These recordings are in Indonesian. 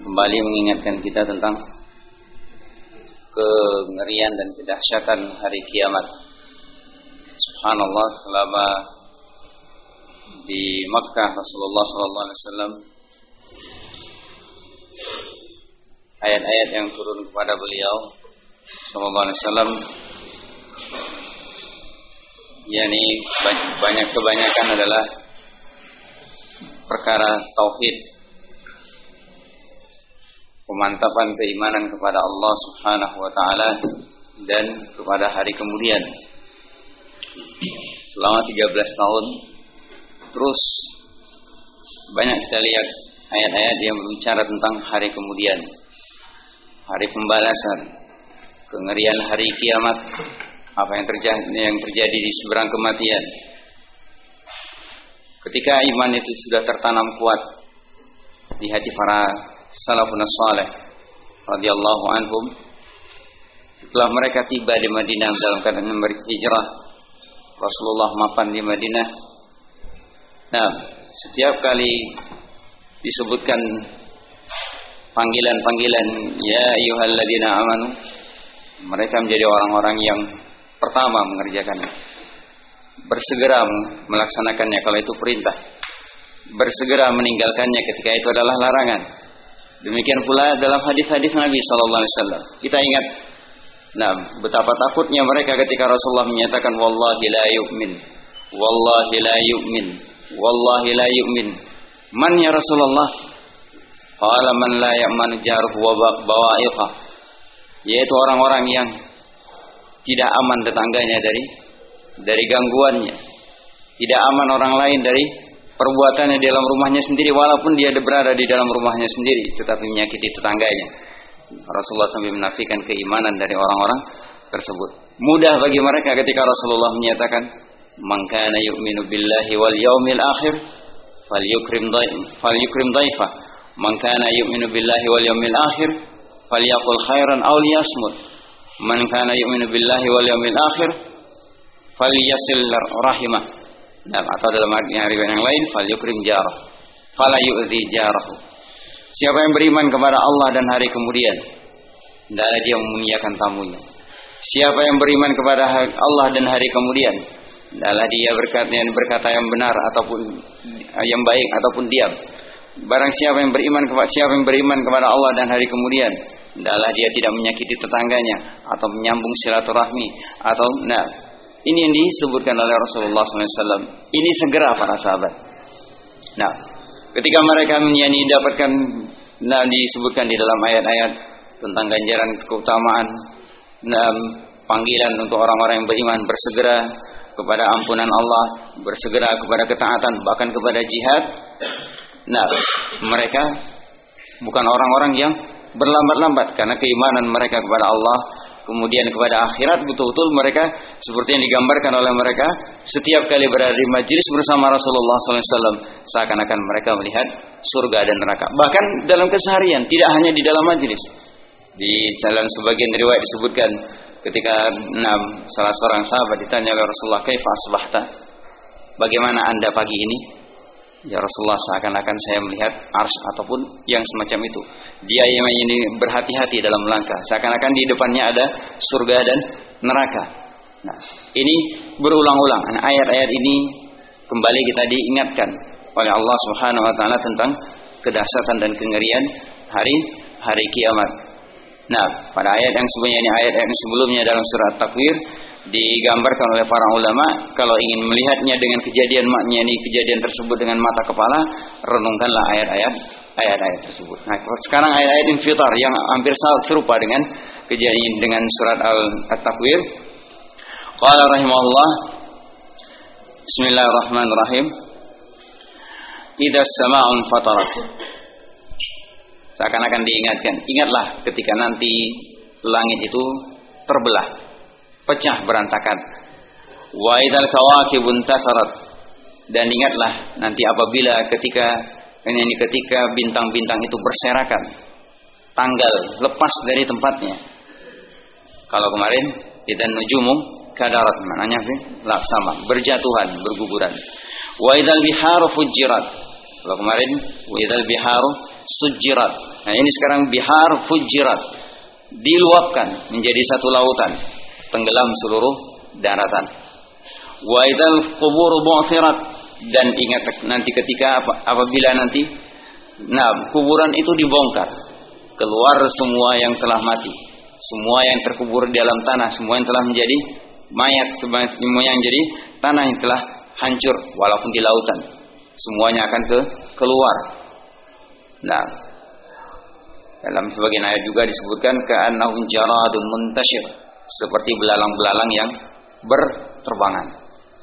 kembali mengingatkan kita tentang kengerian dan kedahsyatan hari kiamat. Subhanallah, selama di Makkah Rasulullah SAW, ayat-ayat yang turun kepada beliau SAW, yakni kebanyakan adalah perkara tauhid, pemantapan keimanan kepada Allah Subhanahu wa taala dan kepada hari kemudian. Selama 13 tahun terus banyak kita lihat ayat-ayat yang berbicara tentang hari kemudian, hari pembalasan, kengerian hari kiamat, apa yang terjadi di seberang kematian. Ketika iman itu sudah tertanam kuat di hati para salafun salih radhiyallahu anhum, setelah mereka tiba di Madinah dalam keadaan berhijrah, Rasulullah mapan di Madinah. Nah, setiap kali disebutkan panggilan-panggilan ya ayyuhalladzina amanu, mereka menjadi orang-orang yang pertama mengerjakannya, bersegera melaksanakannya kalau itu perintah, bersegera meninggalkannya ketika itu adalah larangan. Demikian pula dalam hadis-hadis Nabi sallallahu alaihi wasallam. Kita ingat betapa takutnya mereka ketika Rasulullah menyatakan wallahi la yu'min, wallahi la yu'min, wallahi la yu'min. Man ya Rasulullah? Qala man la ya'manu jaruhu wa bawa'iqah. Yaitu orang-orang yang tidak aman tetangganya dari gangguannya, tidak aman orang lain dari perbuatannya di dalam rumahnya sendiri, walaupun dia berada di dalam rumahnya sendiri tetapi menyakiti tetangganya. Rasulullah sampai menafikan keimanan dari orang-orang tersebut. Mudah bagi mereka ketika Rasulullah menyatakan man kana yu'minu billahi wal yaumil akhir falyukrim dhaifah, man kana yu'minu billahi wal yaumil akhir falyaqul khairan aw liyasmut, man kana yu'minu billahi wal yaumil akhir falyasil rahimah. Atau dalam riwayat yang lain falyukrim jarah fala yu'dhi jarahu. Siapa yang beriman kepada Allah dan hari kemudian, hendaklah dia memuliakan tamunya. Siapa yang beriman kepada Allah dan hari kemudian, hendaklah dia berkata yang benar ataupun yang baik ataupun diam. Barang siapa yang beriman kepada Allah dan hari kemudian, hendaklah dia tidak menyakiti tetangganya atau menyambung silaturahmi atau ini yang disebutkan oleh Rasulullah SAW. Ini segera para sahabat. Ketika mereka dapatkan disebutkan di dalam ayat-ayat tentang ganjaran keutamaan, panggilan untuk orang-orang yang beriman bersegera kepada ampunan Allah, bersegera kepada ketaatan, bahkan kepada jihad. Mereka bukan orang-orang yang berlambat-lambat karena keimanan mereka kepada Allah, kemudian kepada akhirat. Betul-betul mereka seperti yang digambarkan oleh mereka, setiap kali berada di majelis bersama Rasulullah SAW seakan-akan mereka melihat surga dan neraka. Bahkan dalam keseharian, tidak hanya di dalam majelis. Di dalam sebagian riwayat disebutkan ketika salah seorang sahabat ditanya oleh Rasulullah, kaifa asbahta, bagaimana anda pagi ini? Ya Rasulullah, seakan-akan saya melihat arsy ataupun yang semacam itu. Dia yang ini berhati-hati dalam melangkah, seakan-akan di depannya ada surga dan neraka. Ini berulang-ulang. Ayat-ayat ini kembali kita diingatkan oleh Allah Subhanahu wa taala tentang kedahsyatan dan kengerian hari kiamat. Pada ayat yang sebelumnya dalam surat Takwir digambarkan oleh para ulama, kalau ingin melihatnya dengan kejadian tersebut dengan mata kepala, renungkanlah ayat-ayat tersebut. Sekarang ayat-ayat infitar yang hampir serupa dengan kejadian dengan surat At-Takwir. Qala rahimahullah, bismillahirrahmanirrahim, idza as-sama'un fatarat. Seakan-akan diingatkan, ingatlah ketika nanti langit itu terbelah, pecah berantakan. Wa idzal kawakibun tasarat, dan ingatlah nanti apabila ketika bintang-bintang itu berserakan, tanggal lepas dari tempatnya. Kalau kemarin idzan nujumu kadarat, maknanya sama, berjatuhan, berguguran. Wa idzal biharu fujirat. Kalau kemarin wa idzal biharu sujirat, Nah, ini sekarang bihar fujirat, diluapkan menjadi satu lautan, tenggelam seluruh daratan. Wa idzal qubur bu'thirat, dan ingat nanti ketika apabila nanti kuburan itu dibongkar, keluar semua yang telah mati, semua yang terkubur di dalam tanah, semua yang telah menjadi mayat, semua yang jadi tanah yang telah hancur walaupun di lautan, semuanya akan keluar. Nah, dalam sebagian ayat juga disebutkan ka'annahum jaradun muntashir, seperti belalang-belalang yang berterbangan.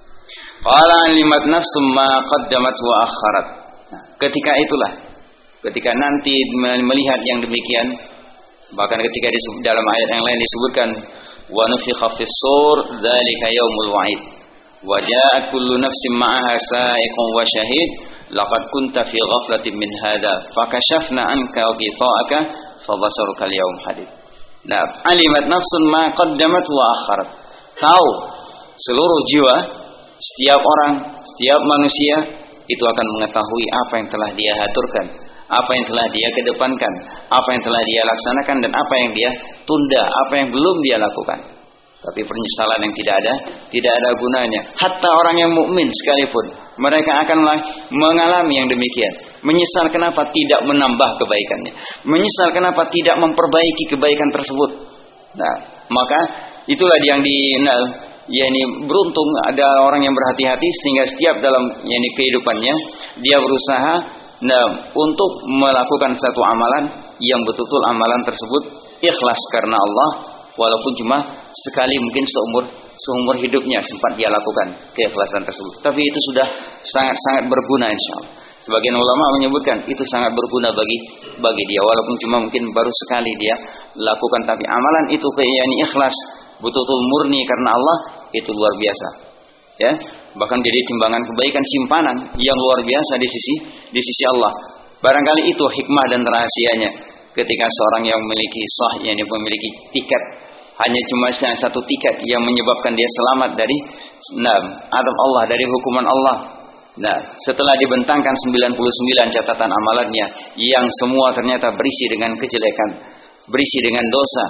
Qala alimat nafsum ma qaddamat wa akharat. Nah, ketika itulah, ketika nanti melihat yang demikian, bahkan ketika dalam ayat yang lain disebutkan wa nufikha fis sur dzalika yaumul wa'id wa ja'at kullu nafsin ma'aha sa'iqun wa shahid laqad kunta fi ghaflatin min hadza fakashafna anka ghita'aka fabasaruka al-yawm hadid. Nah, alimat nafsun ma qaddamat wa akharat. Tahu seluruh jiwa, setiap orang, setiap manusia itu akan mengetahui apa yang telah dia haturkan, apa yang telah dia kedepankan, apa yang telah dia laksanakan, dan apa yang dia tunda, apa yang belum dia lakukan. Tapi penyesalan yang tidak ada gunanya. Hatta orang yang mukmin sekalipun, mereka akan mengalami yang demikian. Menyesal kenapa tidak menambah kebaikannya, menyesal kenapa tidak memperbaiki kebaikan tersebut. Nah, maka itulah yang ini beruntung ada orang yang berhati-hati sehingga setiap dalam kehidupannya dia berusaha untuk melakukan satu amalan yang betul-betul amalan tersebut ikhlas karena Allah, walaupun cuma sekali mungkin seumur hidupnya sempat dia lakukan keikhlasan tersebut, tapi itu sudah sangat berguna insyaallah. Sebagian ulama menyebutkan itu sangat berguna bagi dia, walaupun cuma mungkin baru sekali dia lakukan, tapi amalan itu ikhlas, betul-betul murni karena Allah, itu luar biasa. Ya, bahkan jadi timbangan kebaikan simpanan yang luar biasa di sisi Allah. Barangkali itu hikmah dan rahasianya ketika seorang yang memiliki memiliki tiket, hanya cuma satu tiket yang menyebabkan dia selamat dari adab Allah, dari hukuman Allah. Nah, setelah dibentangkan 99 catatan amalannya yang semua ternyata berisi dengan kejelekan, berisi dengan dosa,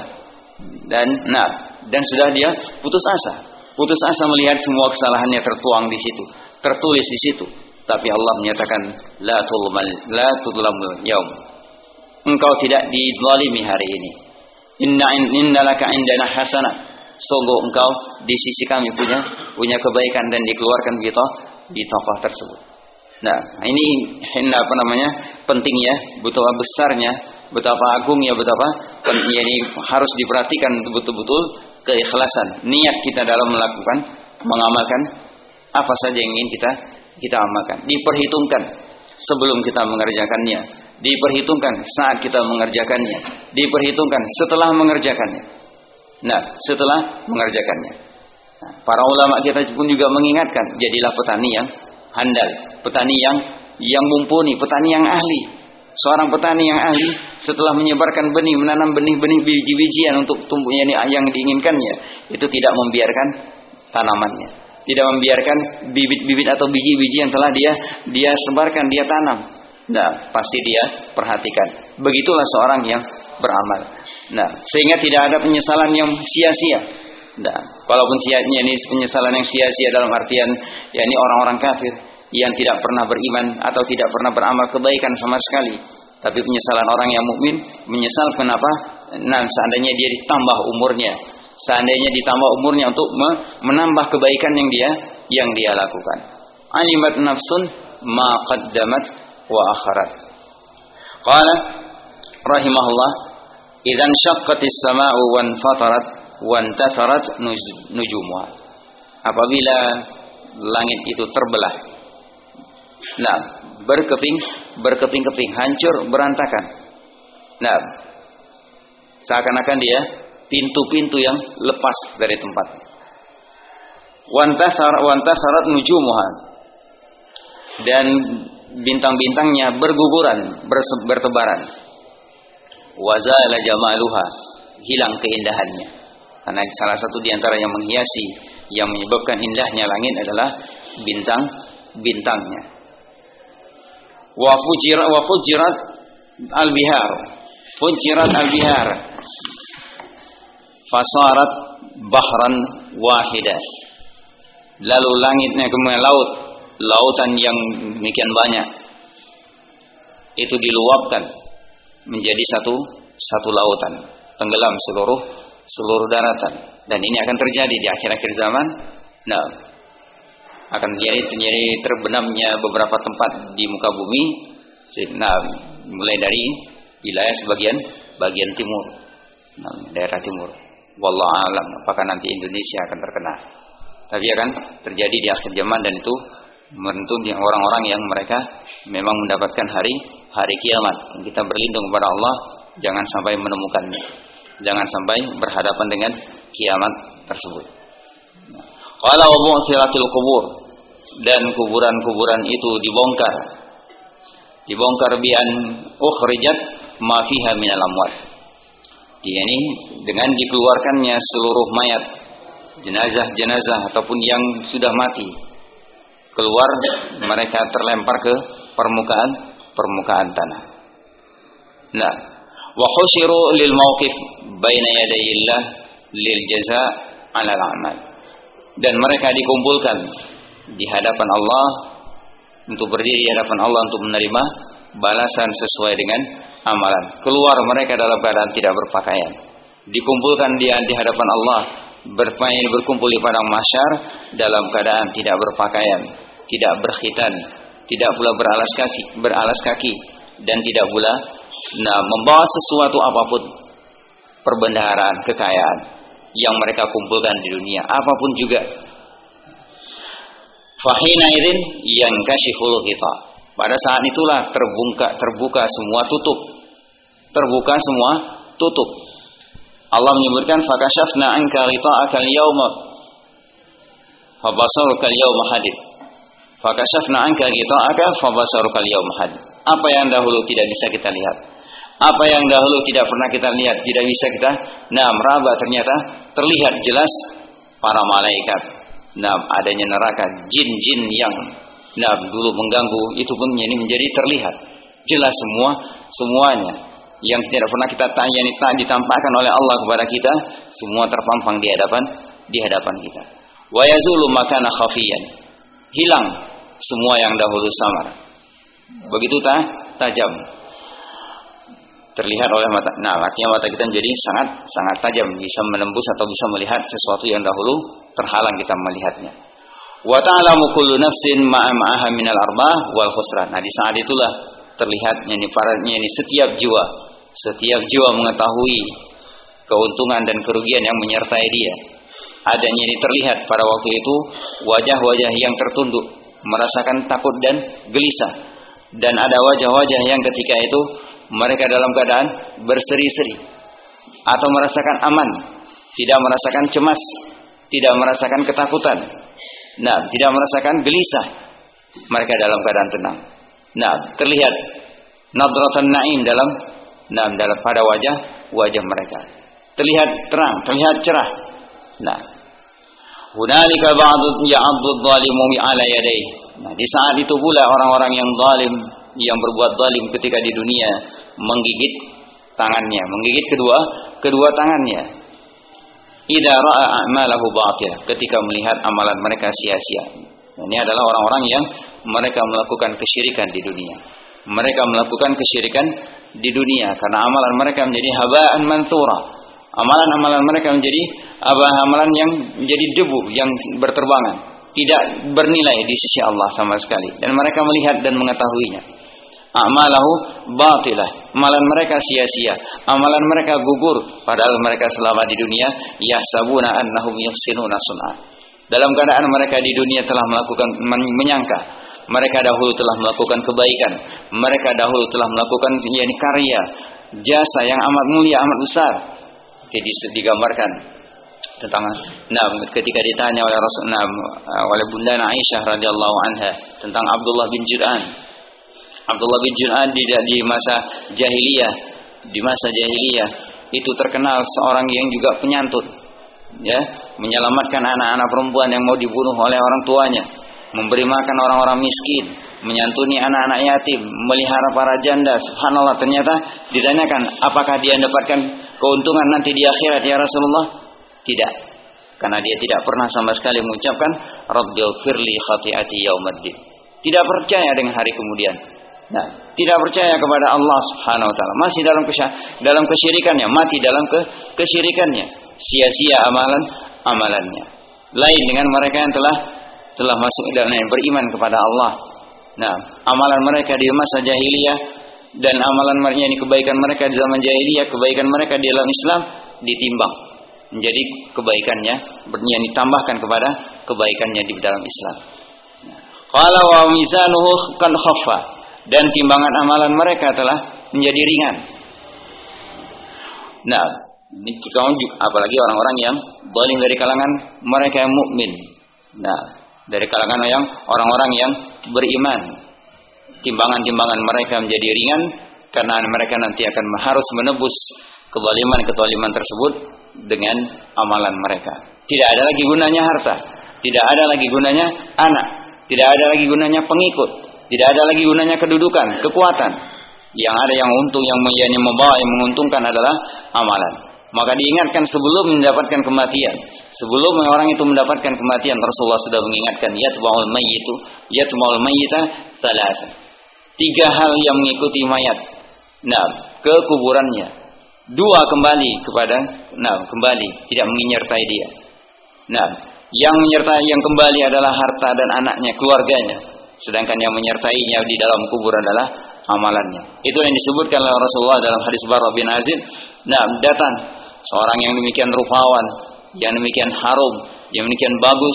dan sudah dia putus asa melihat semua kesalahannya tertuang di situ, tertulis di situ. Tapi Allah menyatakan la tudlamul yaum, engkau tidak dizalimi hari ini. Inna laka indana hasanah, sungguh engkau di sisi kami punya kebaikan, dan dikeluarkan di tokoh tersebut. Nah, ini pentingnya, betapa besarnya, betapa agungnya, betapa ini harus diperhatikan betul-betul keikhlasan niat kita dalam mengamalkan apa saja yang ingin kita amalkan. Diperhitungkan sebelum kita mengerjakannya, diperhitungkan saat kita mengerjakannya, diperhitungkan setelah mengerjakannya. Nah, setelah mengerjakannya, para ulama kita pun juga mengingatkan, jadilah petani yang handal, petani yang mumpuni, petani yang ahli. Seorang petani yang ahli setelah menyebarkan benih, menanam benih-benih biji-bijian untuk tumbuhnya yang diinginkannya, itu tidak membiarkan tanamannya, tidak membiarkan bibit-bibit atau biji-biji yang telah dia sebarkan, dia tanam. Nah, pasti dia perhatikan. Begitulah seorang yang beramal. Nah, sehingga tidak ada penyesalan yang sia-sia. Nah, walaupun ini penyesalan yang sia-sia dalam artian orang-orang kafir yang tidak pernah beriman atau tidak pernah beramal kebaikan sama sekali. Tapi penyesalan orang yang mukmin, menyesal kenapa? Seandainya dia ditambah umurnya, seandainya ditambah umurnya untuk menambah kebaikan yang dia lakukan. Alimat nafsun ma qaddamat wa akharat. Qala rahimahullah, idzan syaqqatis sama'u wan fatarat wan tasarat nujumuha. Apabila langit itu terbelah, berkeping-keping, hancur, berantakan. Nah, seakan-akan dia pintu-pintu yang lepas dari tempat. Wantasarat nujumuha, dan bintang-bintangnya berguguran, bertebaran. Wazala jamaluha, hilang keindahannya. Karena salah satu di antara yang menghiasi, yang menyebabkan indahnya langit adalah bintang-bintangnya. Wa fujirat al-bihar, fujirat al-bihar, fasarat bahran wahida. Lalu langitnya kemudian lautan yang demikian banyak itu diluapkan menjadi satu lautan, tenggelam seluruh daratan. Dan ini akan terjadi di akhir-akhir zaman. Nah, akan terjadi terbenamnya beberapa tempat di muka bumi. Nah, mulai dari wilayah bagian timur, nah, daerah timur. Wallahu a'lam, apakah nanti Indonesia akan terkena? Tapi akan terjadi di akhir zaman, dan itu menuntut orang-orang yang mereka memang mendapatkan hari kiamat. Kita berlindung kepada Allah jangan sampai menemukannya, jangan sampai berhadapan dengan kiamat tersebut. Qala wa bu'thiratil qubur, dan kuburan-kuburan itu dibongkar bi an ukhrijat ma fiha minal amwat. Ini dengan dikeluarkannya seluruh mayat, jenazah ataupun yang sudah mati, keluar, mereka terlempar ke permukaan tanah. Nah, wa khushiru lil mauqif baina yadayillah lil jaza' 'ala al-amal. Dan mereka dikumpulkan di hadapan Allah, untuk berdiri di hadapan Allah untuk menerima balasan sesuai dengan amalan. Keluar mereka dalam keadaan tidak berpakaian, dikumpulkan di hadapan Allah, berkumpul di padang mahsyar dalam keadaan tidak berpakaian, tidak berkhitan, tidak pula beralas kaki, dan tidak pula membawa sesuatu apapun, perbendaharaan, kekayaan yang mereka kumpulkan di dunia, apapun juga. Fahina idzin yankashiful ghita. Pada saat itulah terbuka semua tutup. Allah menyebutkan fakashafna anka ghita'akal yawma fabasarukal yawma hadid. Fakashafna anka ghita'aka fabasarukal yawma hadid. Apa yang dahulu tidak bisa kita lihat, apa yang dahulu tidak pernah kita lihat, tidak bisa kita meraba, ternyata terlihat jelas para malaikat. Adanya neraka, jin-jin yang dulu mengganggu, itu pun ini menjadi terlihat jelas semuanya yang tidak pernah kita tanya, ditampakkan oleh Allah kepada kita, semua terpampang di hadapan kita. Wa yazulu makana khafiyan, hilang semua yang dahulu samar, begitu tajam terlihat oleh mata. Artinya mata kita menjadi sangat tajam, bisa menembus atau bisa melihat sesuatu yang dahulu terhalang kita melihatnya. Wa ta'lamu kullu nafsin ma ma'aha minal arbah wal khusran. Di saat itulah terlihatnya setiap jiwa mengetahui keuntungan dan kerugian yang menyertai dia. Adanya ini terlihat pada waktu itu wajah-wajah yang tertunduk, merasakan takut dan gelisah, dan ada wajah-wajah yang ketika itu mereka dalam keadaan berseri-seri atau merasakan aman, tidak merasakan cemas, tidak merasakan ketakutan, tidak merasakan gelisah. Mereka dalam keadaan tenang. Terlihat nadratan na'im dalam pada wajah mereka. Terlihat terang, terlihat cerah. Hunalika ba'du ya'addu dhalimu ala yadayhi. Di saat itu pula orang-orang yang zalim, yang berbuat zalim ketika di dunia, menggigit tangannya, menggigit kedua tangannya. Idza ra'a a'malahu batilah, ketika melihat amalan mereka sia-sia. Ini adalah orang-orang yang mereka melakukan kesyirikan di dunia. Mereka melakukan kesyirikan di dunia karena amalan mereka menjadi haba'an manthura. Amalan-amalan mereka menjadi amalan yang menjadi debu yang berterbangan, tidak bernilai di sisi Allah sama sekali, dan mereka melihat dan mengetahuinya. A'malahu batilah, amalan mereka sia-sia, amalan mereka gugur, padahal mereka selama di dunia yahsabuna annahum yuhsinuna sun'a. Dalam keadaan mereka di dunia telah melakukan, menyangka mereka dahulu telah melakukan kebaikan, mereka dahulu telah melakukan karya jasa yang amat mulia, amat besar. Jadi digambarkan tentang ketika ditanya oleh oleh Bunda Aisyah radhiyallahu anha tentang Abdullah bin Jud'an. Abdullah bin Jud'an di masa jahiliyah, itu terkenal seorang yang juga penyantun, menyelamatkan anak-anak perempuan yang mau dibunuh oleh orang tuanya. memberi makan orang-orang miskin, menyantuni anak-anak yatim, melihara para janda. Subhanallah, ternyata ditanyakan, apakah dia mendapatkan keuntungan nanti di akhirat ya Rasulullah? Tidak. Karena dia tidak pernah sama sekali mengucapkan Rabbighfirli khati'ati yaumiddin. Tidak percaya dengan hari kemudian. Nah, tidak percaya kepada Allah Subhanahu wa taala. Masih dalam kesyirikannya, mati dalam kesyirikannya. Sia-sia amalannya. Lain dengan mereka yang telah masuk dan beriman kepada Allah. Nah, amalan mereka di masa jahiliyah dan amalan mereka ini kebaikan mereka di zaman jahiliyah, kebaikan mereka di dalam Islam ditimbang menjadi kebaikannya, yang ditambahkan kepada kebaikannya di dalam Islam. Qala wa mizanuhu kan khaffa, dan timbangan amalan mereka telah menjadi ringan. Nah, ini apalagi orang-orang yang zalim dari kalangan mereka yang mukmin. Nah, dari kalangan yang orang-orang yang beriman, timbangan-timbangan mereka menjadi ringan karena mereka nanti akan harus menebus kezaliman tersebut dengan amalan mereka. Tidak ada lagi gunanya harta, tidak ada lagi gunanya anak, tidak ada lagi gunanya pengikut, tidak ada lagi gunanya kedudukan, kekuatan. Yang ada yang untung, yang membawa, yang menguntungkan adalah amalan. Maka diingatkan sebelum mendapatkan kematian. Sebelum orang itu mendapatkan kematian, Rasulullah sudah mengingatkan, yatba'ul mayyita salat. 3 hal yang mengikuti mayat. Nah, ke kuburannya. 2 kembali kembali tidak menyertai dia. Nah, yang kembali adalah harta dan anaknya, keluarganya. Sedangkan yang menyertainya di dalam kubur adalah amalannya. Itu yang disebutkan oleh Rasulullah dalam hadis Barra bin Azib. Nah, datang seorang yang demikian rupawan, yang demikian harum, yang demikian bagus,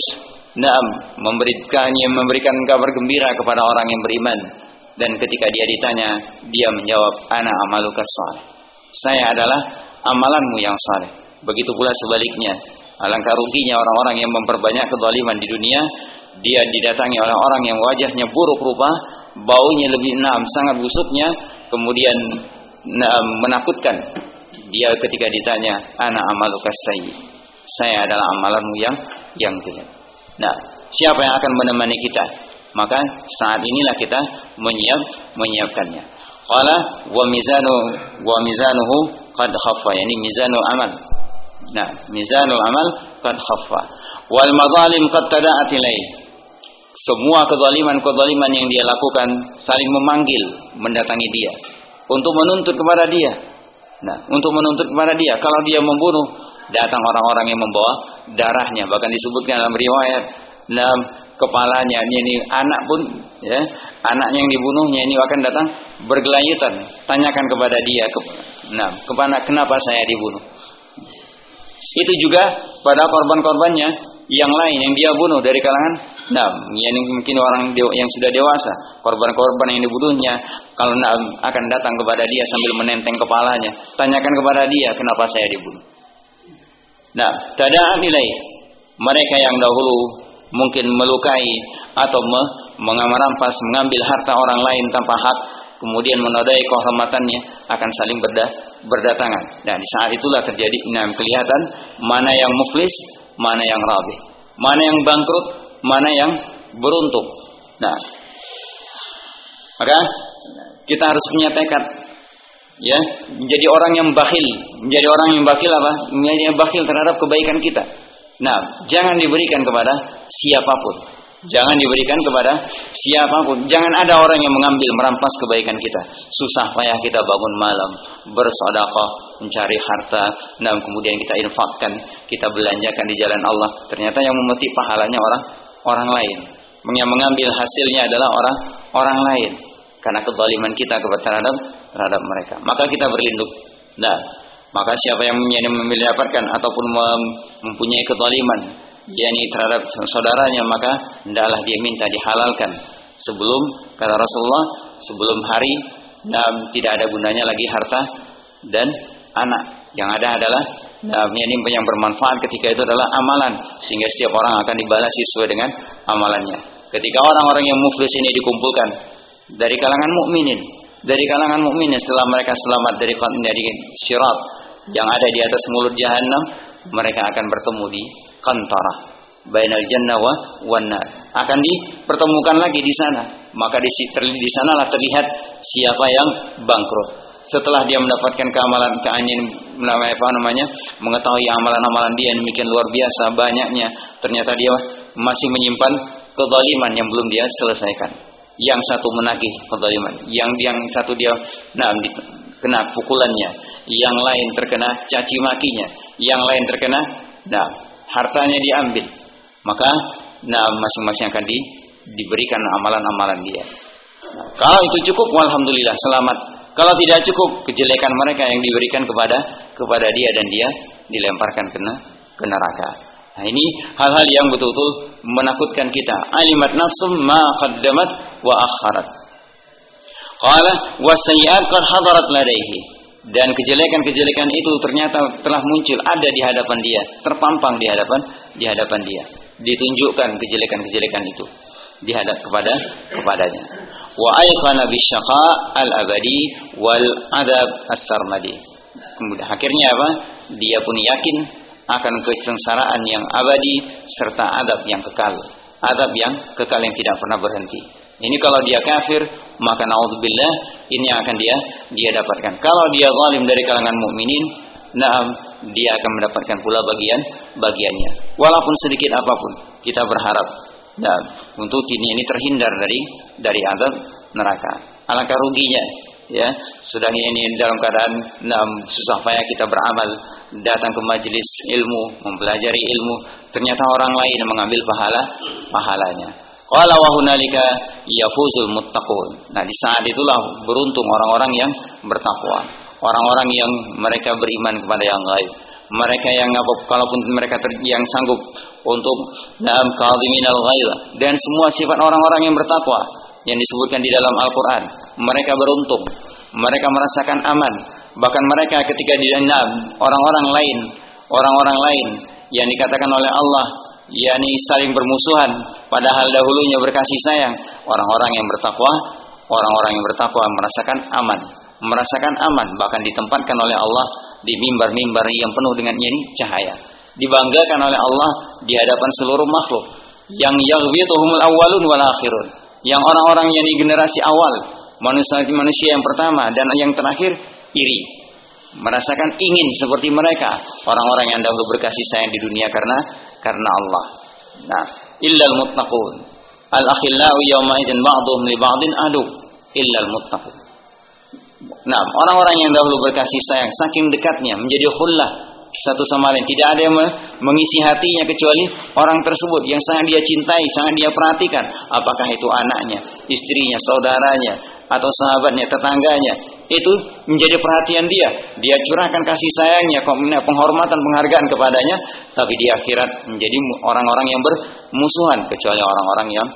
memberikan kabar gembira kepada orang yang beriman. Dan ketika dia ditanya, dia menjawab, ana amaluka salih. Saya adalah amalanmu yang saleh. Begitu pula sebaliknya. Alangkah ruginya orang-orang yang memperbanyak kezaliman di dunia. Dia didatangi oleh orang yang wajahnya buruk rupa, baunya lebih sangat busuknya, kemudian menakutkan. Dia ketika ditanya, ana amaluka sayyi. Saya adalah amalanmu yang jelek. Nah, siapa yang akan menemani kita? Maka saat inilah kita menyiapkannya. Qala wa mizanuhu qad khaffa, yani mizanul amal. Nah, mizanul amal qad khaffa. Wal madzalim qad tada'at ilaih. Semua kezaliman yang dia lakukan saling memanggil, mendatangi dia untuk menuntut kepada dia. Nah, untuk menuntut kepada dia. Kalau dia membunuh, datang orang-orang yang membawa darahnya. Bahkan disebutkan dalam riwayat, kepalanya ini anak pun, ya, anaknya yang dibunuhnya ini akan datang bergelayutan, tanyakan kepada dia, kenapa saya dibunuh. Itu juga pada korban-korbannya yang lain yang dia bunuh dari kalangan, yang mungkin orang yang sudah dewasa, korban-korban yang dibunuhnya, kalau akan datang kepada dia sambil menenteng kepalanya, tanyakan kepada dia, kenapa saya dibunuh. Nah, tada'an ilaih, mereka yang dahulu mungkin melukai atau merampas, mengambil harta orang lain tanpa hak, kemudian menodai kehormatannya, akan saling berdatangan. Dan di saat itulah terjadi kelihatan mana yang muflis, mana yang rabih, mana yang bangkrut, mana yang beruntung. Nah, maka kita harus punya tekad, ya, menjadi orang yang bakhil. Menjadi orang yang bakhil apa? Menjadi yang bakhil terhadap kebaikan kita. Nah, jangan diberikan kepada siapapun. Jangan diberikan kepada siapapun. Jangan ada orang yang mengambil, merampas kebaikan kita. Susah payah kita bangun malam, bersedekah, mencari harta, kemudian kita infakkan, kita belanjakan di jalan Allah. Ternyata yang memetik pahalanya orang lain. Yang mengambil hasilnya adalah orang lain. Karena kezaliman kita terhadap mereka. Maka kita berlindung. Nah, maka siapa yang mendapatkan ataupun mempunyai kezaliman, yakni terhadap saudaranya, maka hendaklah dia minta dihalalkan sebelum, kata Rasulullah, sebelum hari tidak ada gunanya lagi harta dan anak. Yang ada adalah yang bermanfaat ketika itu adalah amalan, sehingga setiap orang akan dibalas sesuai dengan amalannya. Ketika orang-orang yang muflis ini dikumpulkan dari kalangan mukminin, setelah mereka selamat dari sirat yang ada di atas mulut jahannam, mereka akan bertemu di Qantarah. bainal jannah wan nar. Akan dipertemukan lagi di sana. Maka di sanalah terlihat siapa yang bangkrut. Setelah dia mendapatkan mengetahui amalan-amalan dia yang demikian luar biasa banyaknya, ternyata dia masih menyimpan kezaliman yang belum dia selesaikan. Yang satu menagih kezaliman, yang satu dia kena pukulannya, yang lain terkena caci makinya, yang lain terkena hartanya diambil. Maka masing-masing akan diberikan amalan-amalan dia. Kalau itu cukup, alhamdulillah selamat. Kalau tidak cukup, kejelekan mereka yang diberikan kepada dia dan dia dilemparkan ke neraka. Nah, ini hal-hal yang betul-betul menakutkan kita. Alimat nafsum ma qaddamat wa akharat. Qala wasayyi'at qad hadarat ladaihi. Dan kejelekan-kejelekan itu ternyata telah muncul, ada di hadapan dia, terpampang di hadapan dia. Ditunjukkan kejelekan-kejelekan itu kepadanya. Wa ayqana bisyaqa al-abadi wal adab as-sarmadi. Kemudian akhirnya apa? Dia pun yakin akan kesengsaraan yang abadi serta adab yang kekal. Adab yang kekal yang tidak pernah berhenti. Ini kalau dia kafir, maka naudzubillah ini akan dia dapatkan. Kalau dia zalim dari kalangan mukminin, dia akan mendapatkan pula bagiannya. Walaupun sedikit apapun, kita berharap untuk ini terhindar dari azab neraka. Alangkah ruginya, ya. Sedang ini dalam keadaan susah payah kita beramal, datang ke majelis ilmu, mempelajari ilmu, ternyata orang lain mengambil pahalanya. Qala wa hunalika yafuzul muttaqun. Nah, di saat itulah beruntung orang-orang yang bertakwa, orang-orang yang mereka beriman kepada yang gaib. Mereka yang kalaupun mereka yang sanggup untuk kadhiminal ghaidh dan semua sifat orang-orang yang bertakwa yang disebutkan di dalam Al-Qur'an, mereka beruntung, mereka merasakan aman. Bahkan mereka ketika orang-orang lain yang dikatakan oleh Allah yakni saling bermusuhan padahal dahulunya berkasih sayang, orang-orang yang bertakwa merasakan aman, bahkan ditempatkan oleh Allah di mimbar-mimbar yang penuh dengan cahaya, dibanggakan oleh Allah di hadapan seluruh makhluk, yang yaghbituhumul awwalun wal akhirun, yang orang-orang yang di generasi awal, manusia yang pertama dan yang terakhir iri, merasakan ingin seperti mereka, orang-orang yang dahulu berkasih sayang di dunia karena Allah. Nah, illal muttaqun al-akhillau yawma idzin ba'dhum li ba'din adu illal muttaqun. Nah, orang-orang yang dahulu berkasih sayang saking dekatnya menjadi khullah satu sama lain, tidak ada yang mengisi hatinya kecuali orang tersebut yang sangat dia cintai, sangat dia perhatikan, apakah itu anaknya, istrinya, saudaranya, atau sahabatnya, tetangganya. Itu menjadi perhatian dia curahkan kasih sayangnya, penghormatan, penghargaan kepadanya, tapi di akhirat menjadi orang-orang yang bermusuhan kecuali orang-orang yang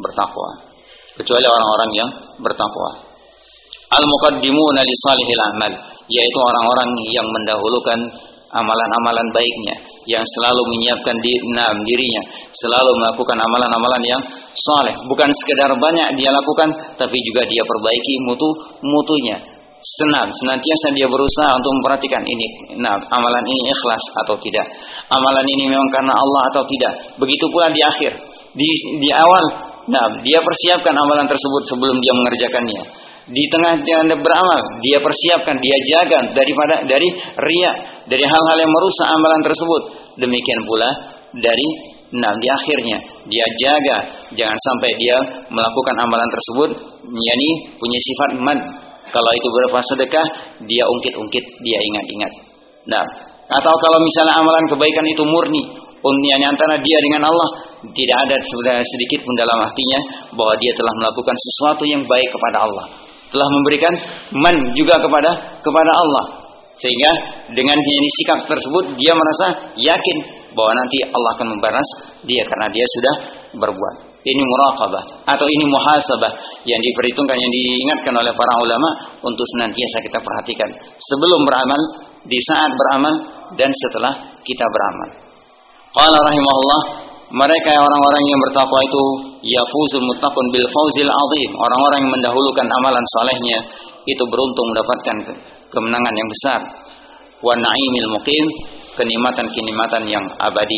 bertakwa. Al-muqaddimuna li salihil amal, yaitu orang-orang yang mendahulukan amalan-amalan baiknya, yang selalu menyiapkan dirinya, selalu melakukan amalan-amalan yang saleh, bukan sekedar banyak dia lakukan, tapi juga dia perbaiki mutunya. Senantiasa dia berusaha untuk memperhatikan ini, amalan ini ikhlas atau tidak, amalan ini memang karena Allah atau tidak. Begitu pula di akhir, di awal, dia persiapkan amalan tersebut sebelum dia mengerjakannya. Di tengah dia beramal, dia persiapkan, dia jaga dari riya, dari hal-hal yang merusak amalan tersebut. Demikian pula di akhirnya dia jaga jangan sampai dia melakukan amalan tersebut yakni punya sifat man. Kalau itu berupa sedekah, dia ungkit-ungkit, dia ingat-ingat. Atau kalau misalnya amalan kebaikan itu murni, antara dia dengan Allah, tidak ada sedikit pun dalam hatinya bahwa dia telah melakukan sesuatu yang baik kepada Allah, telah memberikan man juga kepada Allah, sehingga dengan sikap tersebut dia merasa yakin bahwa nanti Allah akan membalas dia karena dia sudah berbuat. Ini muraqabah atau ini muhasabah yang diperhitungkan, yang diingatkan oleh para ulama untuk senantiasa kita perhatikan sebelum beramal, di saat beramal, dan setelah kita beramal. Qala rahimahullah, mereka orang-orang yang bertakwa itu yafuzul muttaqun bil fawzil azim, orang-orang yang mendahulukan amalan salehnya itu beruntung mendapatkan kemenangan yang besar. Wa na'imil muqim, kenikmatan yang abadi.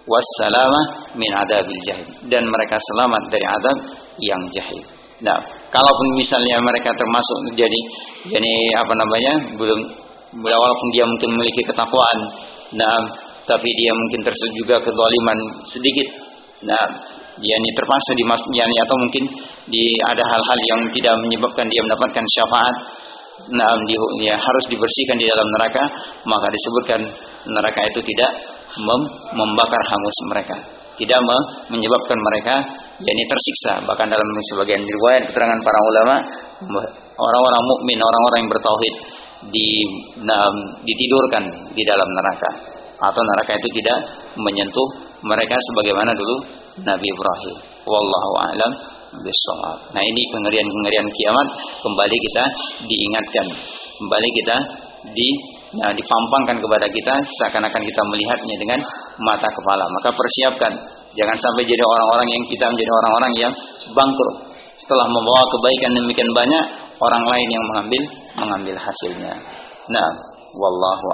wassalamah min adzabil jahim, dan mereka selamat dari azab yang jahim. Nah, kalaupun misalnya mereka termasuk jadi belum, walaupun dia mungkin memiliki ketakwaan, nah, tapi dia mungkin tersebut juga kezaliman sedikit. Nah, dia ini terpaksa atau mungkin ada hal-hal yang tidak menyebabkan dia mendapatkan syafaat. Nah, dia harus dibersihkan di dalam neraka, maka disebutkan neraka itu tidak membakar hangus mereka, tidak menyebabkan mereka yakni tersiksa. Bahkan dalam sebagian riwayat keterangan para ulama, orang-orang mukmin, orang-orang yang bertauhid ditidurkan di dalam neraka, atau neraka itu tidak menyentuh mereka sebagaimana dulu Nabi Ibrahim. Wallahu a'lam bishawab. Nah, ini pengerian-pengerian kiamat kembali kita diingatkan, kembali kita dipampangkan kepada kita seakan-akan kita melihatnya dengan mata kepala. Maka persiapkan, jangan sampai jadi orang-orang yang kita menjadi orang-orang yang bangkrut setelah membawa kebaikan demikian banyak, orang lain yang mengambil hasilnya. Nah, wallahu